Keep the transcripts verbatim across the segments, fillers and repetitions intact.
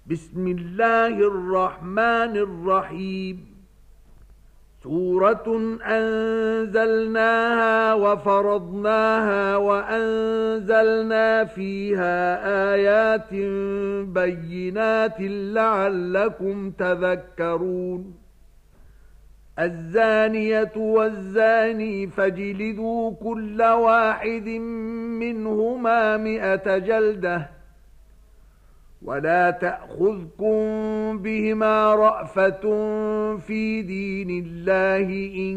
بسم الله الرحمن الرحيم سورة أنزلناها وفرضناها وأنزلنا فيها آيات بينات لعلكم تذكرون الزانية والزاني فاجلدوا كل واحد منهما مئة جلدة ولا تأخذكم بهما رأفة في دين الله إن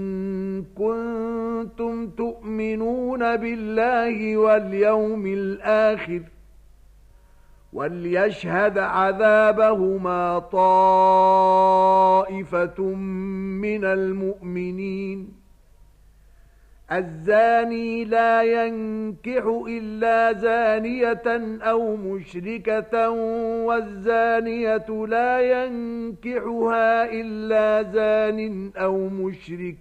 كنتم تؤمنون بالله واليوم الآخر وليشهد عذابهما طائفة من المؤمنين الزاني لا ينكح إلا زانية أو مشركة والزانية لا ينكحها إلا زان أو مشرك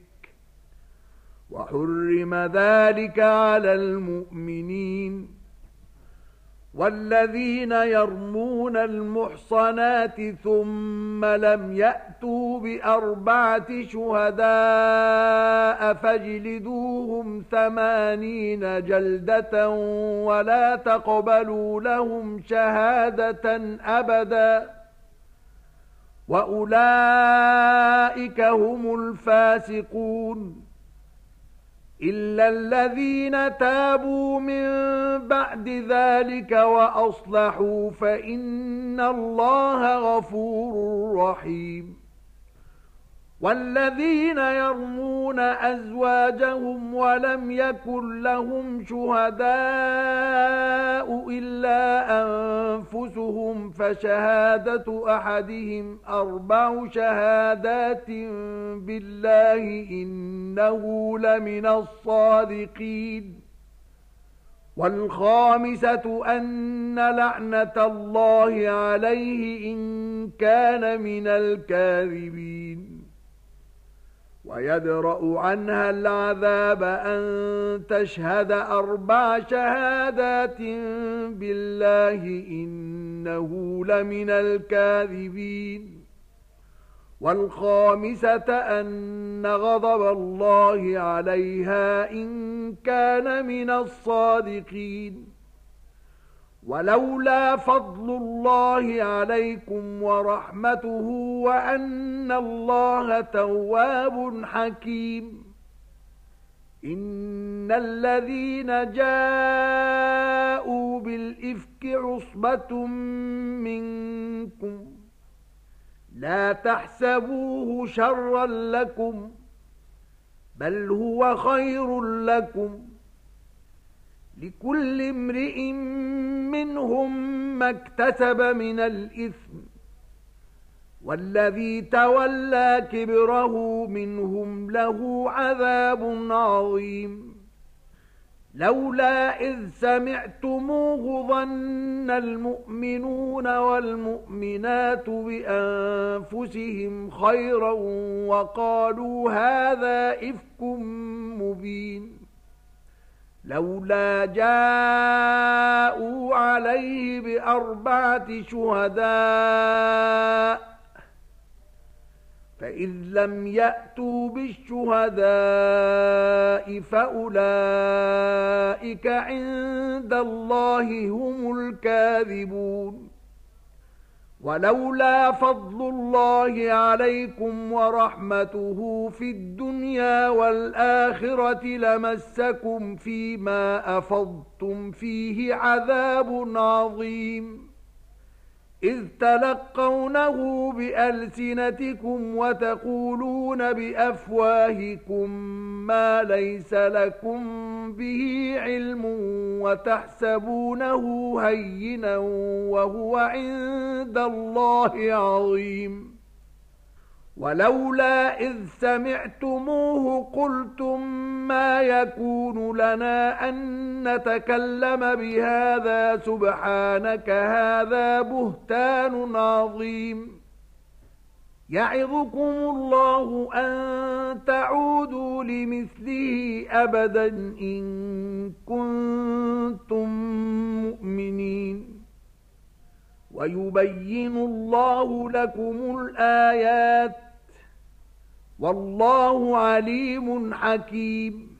وحرم ذلك على المؤمنين والذين يرمون المحصنات ثم لم يأتوا بأربعة شهداء فاجلدوهم ثمانين جلدة ولا تقبلوا لهم شهادة أبدا وأولئك هم الفاسقون إلا الذين تابوا من بعد ذلك وأصلحوا فإن الله غفور رحيم والذين يرمون أزواجهم ولم يكن لهم شهداء إلا أنفسهم فشهادة أحدهم أربع شهادات بالله إنه لمن الصادقين والخامسة أن لعنة الله عليه إن كان من الكاذبين ويدرأ عنها العذاب أن تشهد أربع شهادات بالله إنه لمن الكاذبين والخامسة أن غضب الله عليها إن كان من الصادقين ولولا فضل الله عليكم ورحمته وأن الله تواب حكيم إن الذين جاءوا بالإفك عصبة منكم لا تحسبوه شرا لكم بل هو خير لكم لكل امرئ منهم ما اكتسب من الإثم والذي تولى كبره منهم له عذاب عظيم لولا إذ سمعتموه ظن المؤمنون والمؤمنات بأنفسهم خيرا وقالوا هذا إفك مبين لولا جاءوا عليه بأربعة شهداء فإذ لم يأتوا بالشهداء فأولئك عند الله هم الكاذبون ولولا فضل الله عليكم ورحمته في الدنيا والآخرة لمسكم فيما أفضتم فيه عذاب عظيم إذ تلقونه بألسنتكم وتقولون بأفواهكم ما ليس لكم به علم وتحسبونه هينا وهو عند الله عظيم ولولا إذ سمعتموه قلتم ما يكون لنا أن نتكلم بهذا سبحانك هذا بهتان عظيم يعظكم الله أن تعودوا لمثله أبدا إن كنتم مؤمنين ويبين الله لكم الآيات والله عليم حكيم.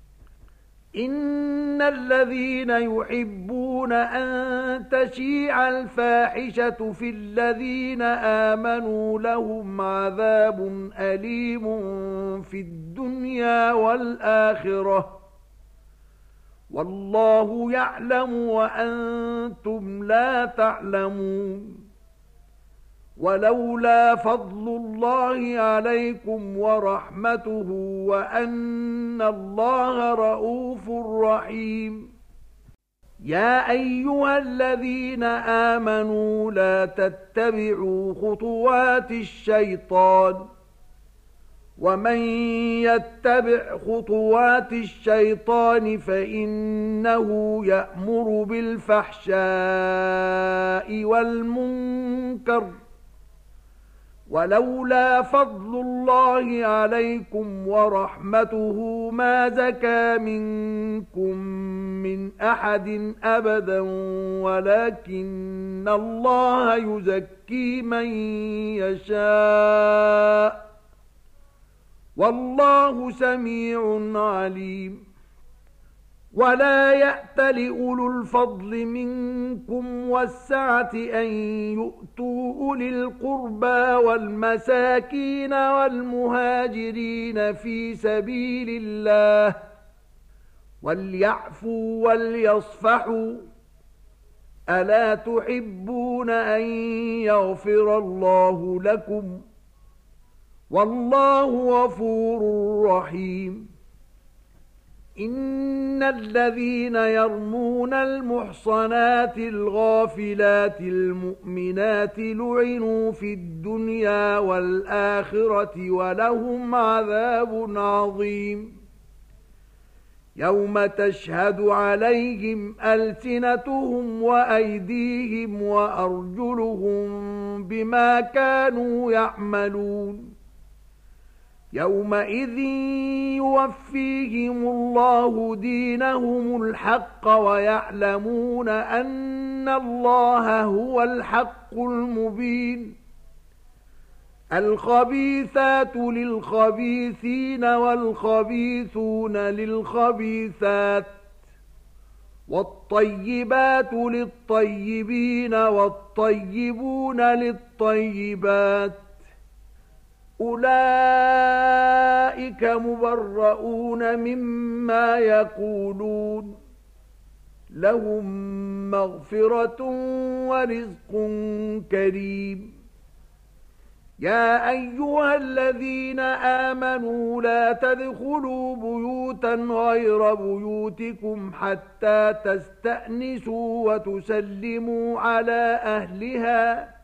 إن الذين يحبون أن تشيع الفاحشة في الذين آمنوا لهم عذاب أليم في الدنيا والآخرة والله يعلم وأنتم لا تعلمون. ولولا فضل الله عليكم ورحمته وأن الله رؤوف رحيم. يا أيها الذين آمنوا لا تتبعوا خطوات الشيطان ومن يتبع خطوات الشيطان فإنه يأمر بالفحشاء والمنكر ولولا فضل الله عليكم ورحمته ما زكى منكم من أحد أبدا ولكن الله يزكي من يشاء والله سميع عليم. ولا يأتل أولو الفضل منكم والسعة أن يؤتوا أولي القربى والمساكين والمهاجرين في سبيل الله وليعفوا وليصفحوا ألا تحبون أن يغفر الله لكم والله غفور رحيم. إن الذين يرمون المحصنات الغافلات المؤمنات لعنوا في الدنيا والآخرة ولهم عذاب عظيم. يوم تشهد عليهم ألسنتهم وأيديهم وأرجلهم بما كانوا يعملون. يومئذ يوفيهم الله دينهم الحق ويعلمون أن الله هو الحق المبين. الخبيثات للخبيثين والخبيثون للخبيثات والطيبات للطيبين والطيبون للطيبات أولئك مبرؤون مما يقولون لهم مغفرة ورزق كريم. يا أيها الذين آمنوا لا تدخلوا بيوتا غير بيوتكم حتى تستأنسوا وتسلموا على أهلها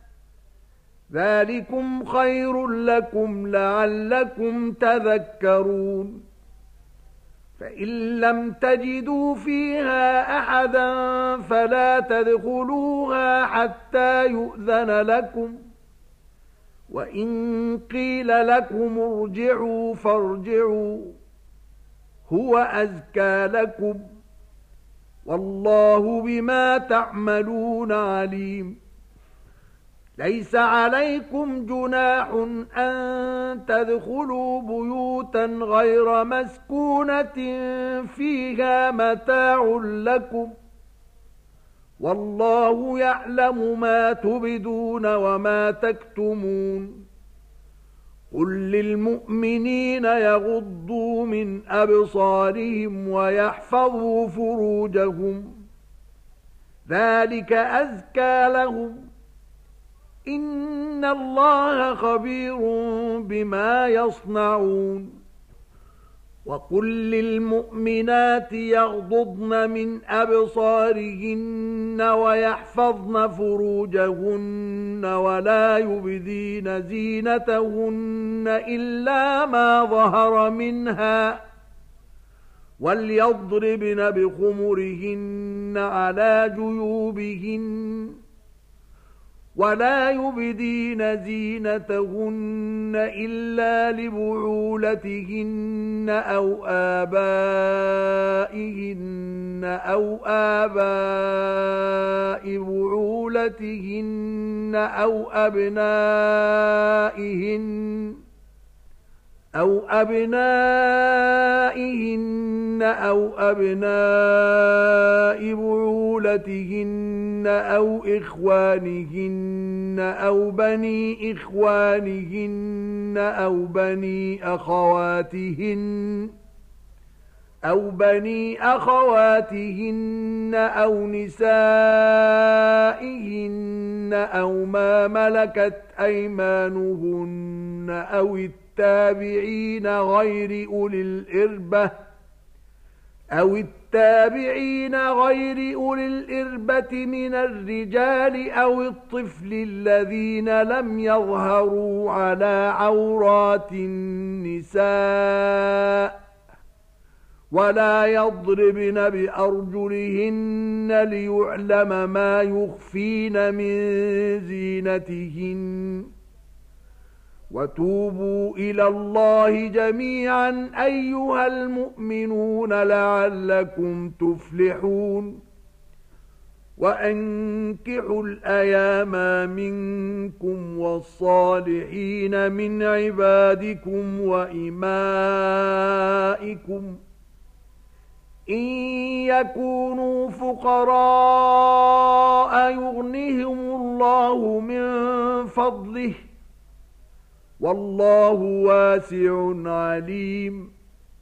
ذلكم خير لكم لعلكم تذكرون. فإن لم تجدوا فيها أحدا فلا تدخلوها حتى يؤذن لكم وإن قيل لكم ارجعوا فارجعوا هو أزكى لكم والله بما تعملون عليم. ليس عليكم جناح أن تدخلوا بيوتا غير مسكونة فيها متاع لكم والله يعلم ما تبدون وما تكتمون. قل للمؤمنين يغضوا من أبصارهم ويحفظوا فروجهم ذلك أزكى لهم إن الله خبير بما يصنعون. وقل للمؤمنات يغضضن من أبصارهن ويحفظن فروجهن ولا يبدين زينتهن إلا ما ظهر منها وليضربن بخمرهن على جيوبهن ولا يبدين زينتهن إلا لبعولتهن أو آبائهن أو آباء بعولتهن أو أبنائهن أو أبنائهن أو أبناء بعولتهن أو إخوانهن أو بني إخوانهن أو بني أخواتهن أو بني أخواتهن أو نسائهن أو ما ملكت أيمانهن أو التابعين غير أولي الإربة أو التابعين غير أولي الإربة من الرجال أو الطفل الذين لم يظهروا على عورات النساء ولا يضربن بأرجلهن ليعلم ما يخفين من زينتهن وتوبوا إلى الله جميعا أيها المؤمنون لعلكم تفلحون وأنكحوا الأيام منكم والصالحين من عبادكم وإمائكم إن يكونوا فقراء يغنهم الله من فضله والله واسع عليم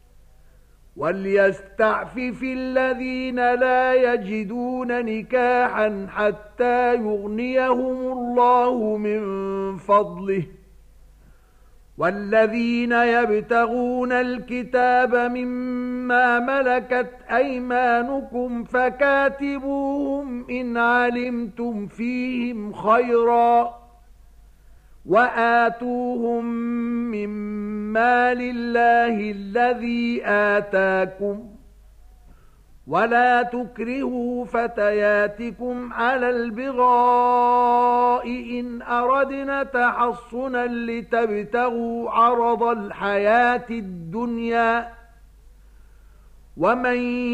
وليستعفف الذين لا يجدون نكاحا حتى يغنيهم الله من فضله والذين يبتغون الكتاب مما ملكت أيمانكم فكاتبوهم إن علمتم فيهم خيرا وآتوهم من مال الله الذي آتاكم ولا تكرهوا فتياتكم على البغاء إن أردنا تحصنا لتبتغوا عرض الحياة الدنيا ومن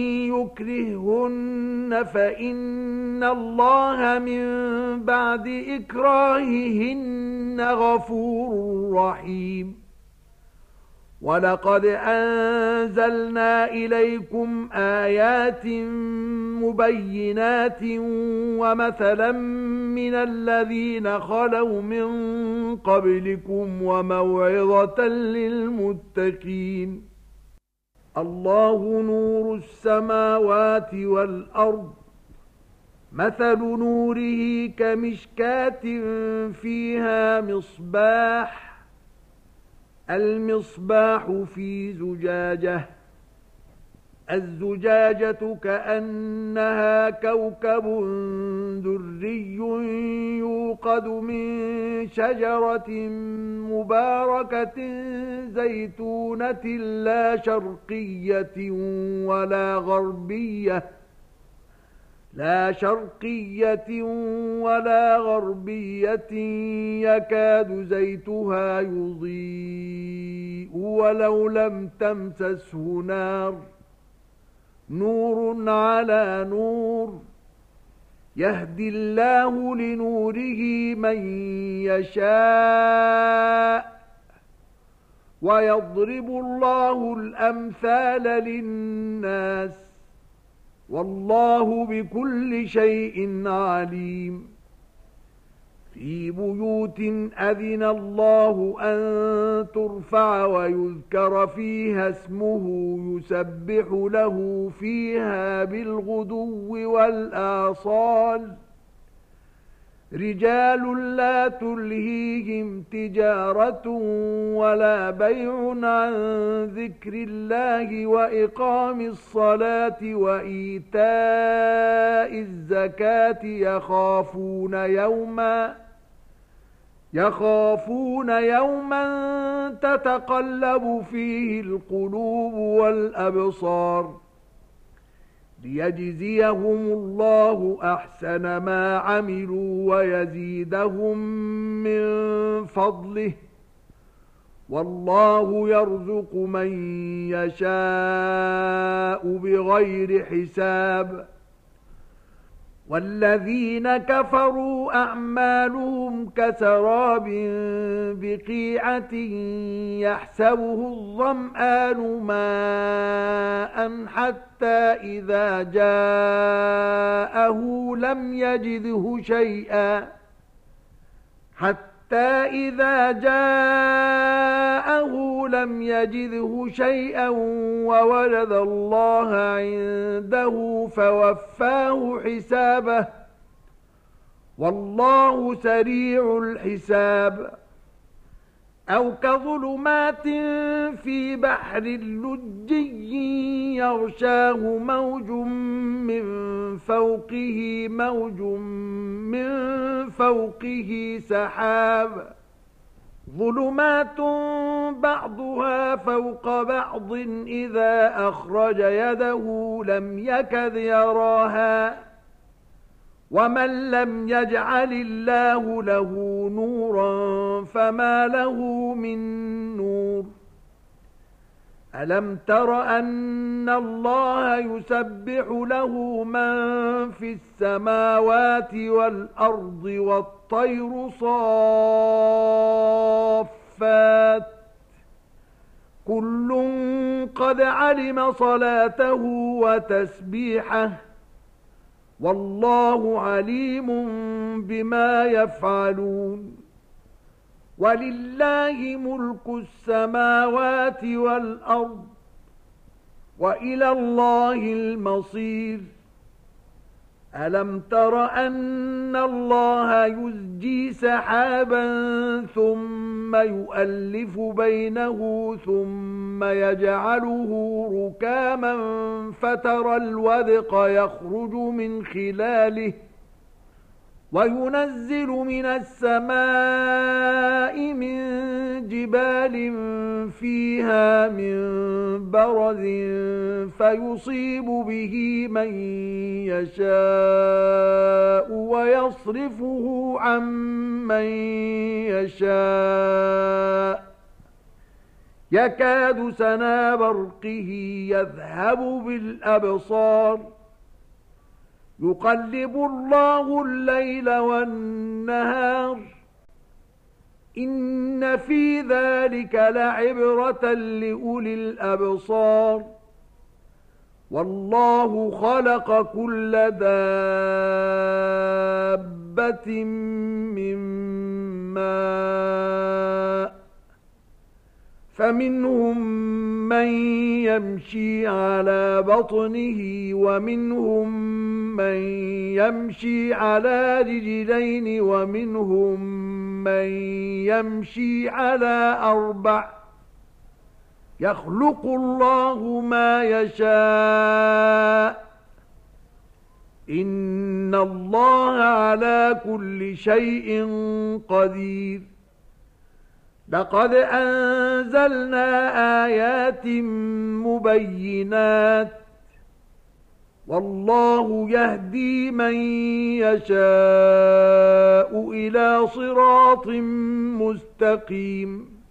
يكرهن فإن الله من بعد إكراههن غفور رحيم ولقد أنزلنا إليكم آيات مبينات ومثلا من الذين خلوا من قبلكم وموعظة للمتقين الله نور السماوات والأرض مثل نوره كمشكاة فيها مصباح المصباح في زجاجة الزجاجة كأنها كوكب دري يوقد من شجرة مباركة زيتونة لا شرقية ولا غربية لا شرقية ولا غربية يكاد زيتها يضيء ولو لم تمسسه نار نور على نور يهدي الله لنوره من يشاء ويضرب الله الأمثال للناس والله بكل شيء عليم في بيوت أذن الله أن ترفع ويذكر فيها اسمه يسبح له فيها بالغدو والآصال رجال لا تلهيهم تجارة ولا بيع عن ذكر الله وإقام الصلاة وإيتاء الزكاة يخافون يوما يخافون يوما تتقلب فيه القلوب والأبصار ليجزيهم الله أحسن ما عملوا ويزيدهم من فضله والله يرزق من يشاء بغير حساب. والذين كفروا أعمالهم كسراب بقيعة يحسبه الظمآن ماء حتى إذا جاءه لم يجده شيئا حتى إذا جاءه لم يجده شيئا ووجد الله عنده فوفاه حسابه والله سريع الحساب. أو كظلمات في بحر لجي يغشاه موج من فوقه موج من فوقه سحاب ظلمات بعضها فوق بعض إذا أخرج يده لم يكد يراها ومن لم يجعل الله له نورا فما له من نور. ألم تر أن الله يسبح له من في السماوات والأرض والطير صافات كل قد علم صلاته وتسبيحه والله عليم بما يفعلون. ولله ملك السماوات والأرض وإلى الله المصير. ألم تر أن الله يزجي سحابا ثم يؤلف بينه ثم يجعله ركاما فترى الودق يخرج من خلاله وينزل من السماء من جبال فيها من برد فيصيب به من يشاء ويصرفه عن من يشاء يكاد سنا برقه يذهب بالأبصار يقلب الله الليل والنهار إن في ذلك لعبرة لأولي الأبصار. والله خلق كل دابة من ماء فمنهم من يمشي على بطنه ومنهم من يمشي على رجلين ومنهم من يمشي على أربع يخلق الله ما يشاء إن الله على كل شيء قدير. لقد أنزلنا آيات مبينات والله يهدي من يشاء إلى صراط مستقيم.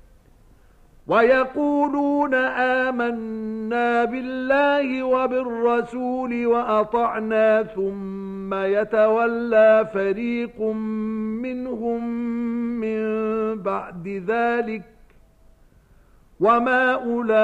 ويقولون آمنا بالله وبالرسول وأطعنا ثم يتولى فريق منهم من بعد ذلك وما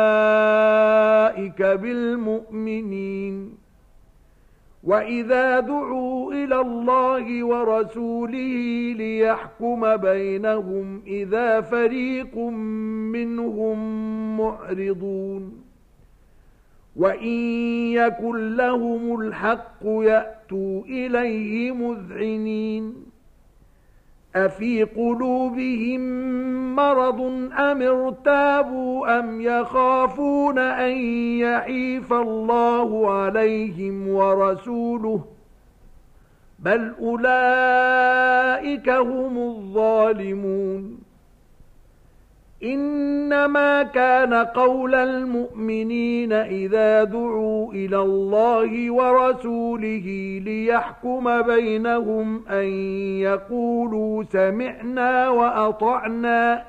أولئك بالمؤمنين. وإذا دعوا إلى الله ورسوله ليحكم بينهم إذا فريق منهم معرضون. وإن يكن لهم الحق يأتوا إليه مذعنين. أفي قلوبهم مرض أم ارتابوا أم يخافون أن يحيف الله عليهم ورسوله بل أولئك هم الظالمون. إنما كان قول المؤمنين إذا دعوا إلى الله ورسوله ليحكم بينهم أن يقولوا سمعنا وأطعنا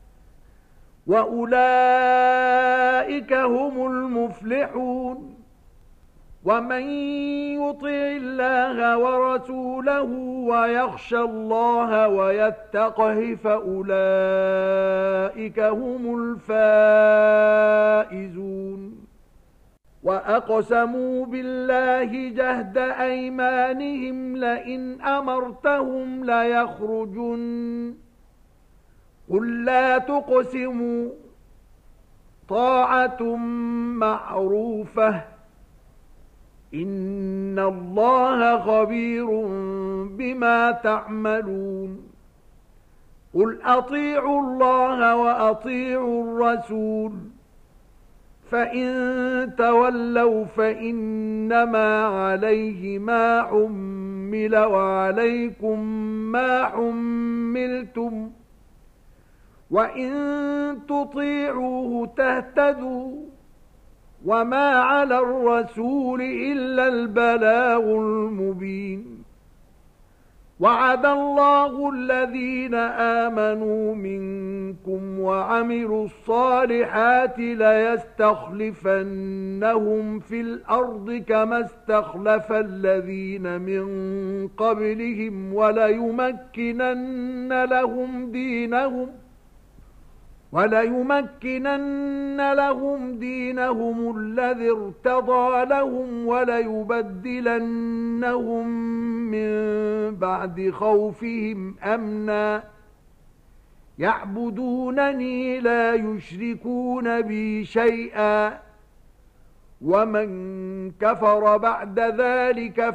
وأولئك هم المفلحون ومن يطع الله ورسوله ويخشى الله ويتقه فأولئك هم الفائزون وأقسموا بالله جهد أيمانهم لئن أمرتهم ليخرجن قل لا تقسموا طاعة معروفة إن الله خبير بما تعملون قل أطيعوا الله وأطيعوا الرسول فإن تولوا فإنما عليه ما حمل وعليكم ما حملتم وإن تطيعوه تهتدوا وما على الرسول إلا البلاغ المبين وعد الله الذين آمنوا منكم وعملوا الصالحات ليستخلفنهم في الأرض كما استخلف الذين من قبلهم وليمكنن لهم دينهم وليمكنن لهم دينهم الذي ارتضى لهم وليبدلنهم من بعد خوفهم أمنا يعبدونني لا يشركون بي شيئا ومن كفر بعد ذلك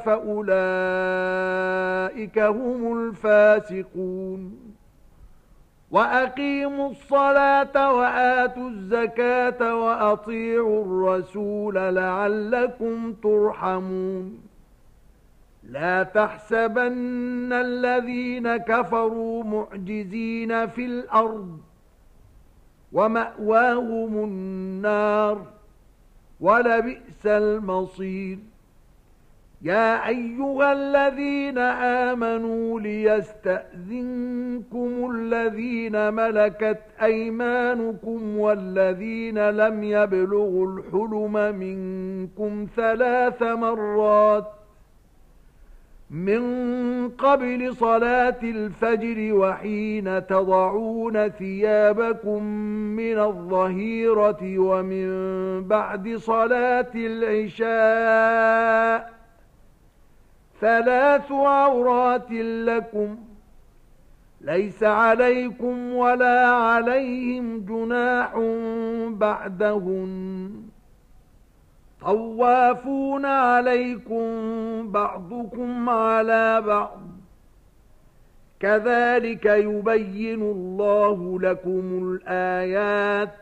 فأولئك هم الفاسقون وأقيموا الصلاة وآتوا الزكاة وأطيعوا الرسول لعلكم ترحمون لا تحسبن الذين كفروا معجزين في الأرض ومأواهم النار ولبئس المصير يا أيها الذين آمنوا ليستأذنكم الذين ملكت أيمانكم والذين لم يبلغوا الحلم منكم ثلاث مرات من قبل صلاة الفجر وحين تضعون ثيابكم من الظهيرة ومن بعد صلاة العشاء ثلاث عورات لكم ليس عليكم ولا عليهم جناح بعدهن طوافون عليكم بعضكم على بعض كذلك يبين الله لكم الآيات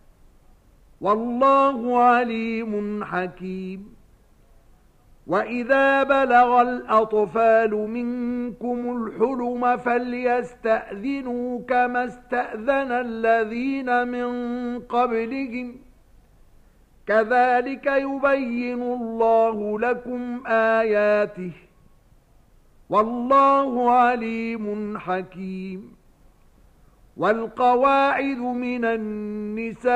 والله عليم حكيم وإذا بلغ الأطفال منكم الحلم فليستأذنوا كما استأذن الذين من قبلهم كذلك يبين الله لكم آياته والله عليم حكيم والقواعد من النساء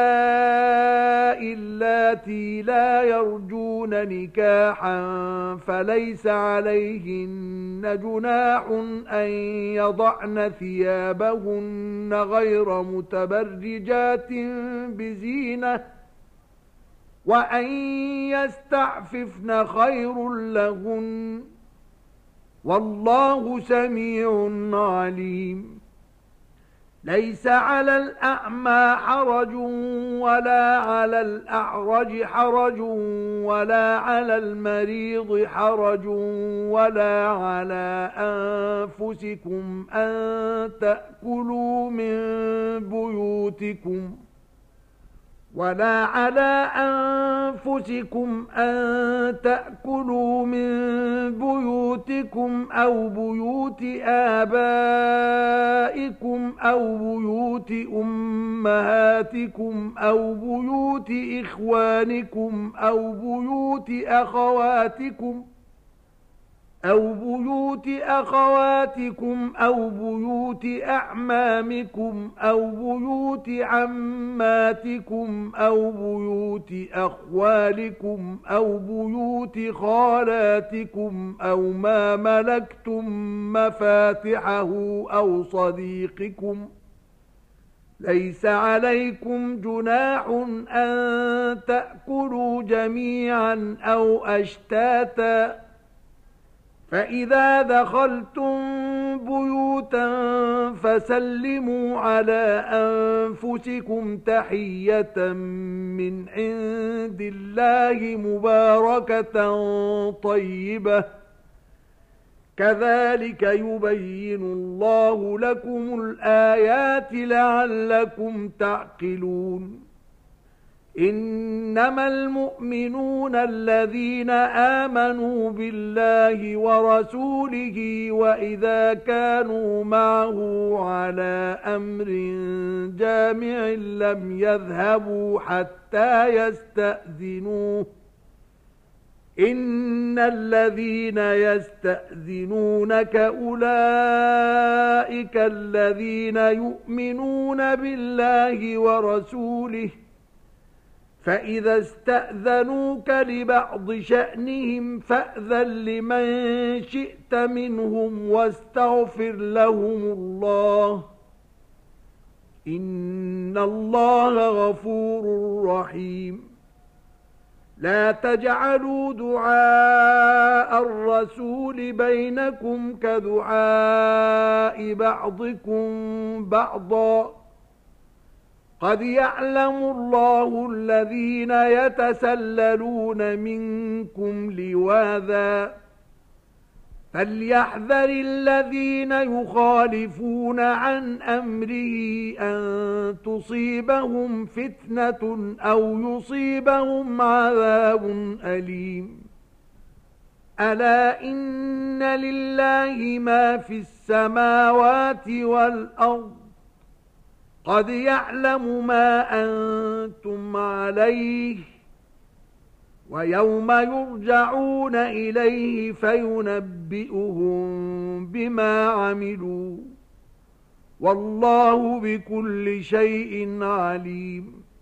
اللاتي لا يرجون نكاحا فليس عليهن جناح أن يضعن ثيابهن غير متبرجات بزينة وأن يستعففن خير لهن والله سميع عليم ليس على الأعمى حرج ولا على الأعرج حرج ولا على المريض حرج ولا على أنفسكم أن تأكلوا من بيوتكم ولا على أنفسكم أن تأكلوا من بيوتكم أو بيوت آبائكم أو بيوت أمهاتكم أو بيوت إخوانكم أو بيوت أخواتكم أو بيوت أخواتكم أو بيوت أعمامكم أو بيوت عماتكم أو بيوت أخوالكم أو بيوت خالاتكم أو ما ملكتم مفاتحه أو صديقكم. ليس عليكم جناح أن تأكلوا جميعا أو أشتاتا، فإذا دخلتم بيوتا فسلموا على أنفسكم تحية من عند الله مباركة طيبة، كذلك يبين الله لكم الآيات لعلكم تعقلون. إنما المؤمنون الذين آمنوا بالله ورسوله وإذا كانوا معه على أمر جامع لم يذهبوا حتى يستأذنوه. إن الذين يستأذنونك أولئك الذين يؤمنون بالله ورسوله، فإذا استأذنوك لبعض شأنهم فأذن لمن شئت منهم واستغفر لهم الله، إن الله غفور رحيم. لا تجعلوا دعاء الرسول بينكم كدعاء بعضكم بعضا، قد يعلم الله الذين يتسللون منكم لواذا، فليحذر الذين يخالفون عن أمره أن تصيبهم فتنة أو يصيبهم عذاب أليم. ألا إن لله ما في السماوات والأرض، قد يعلم ما أنتم عليه، ويوم يرجعون إليه فينبئهم بما عملوا، والله بكل شيء عليم.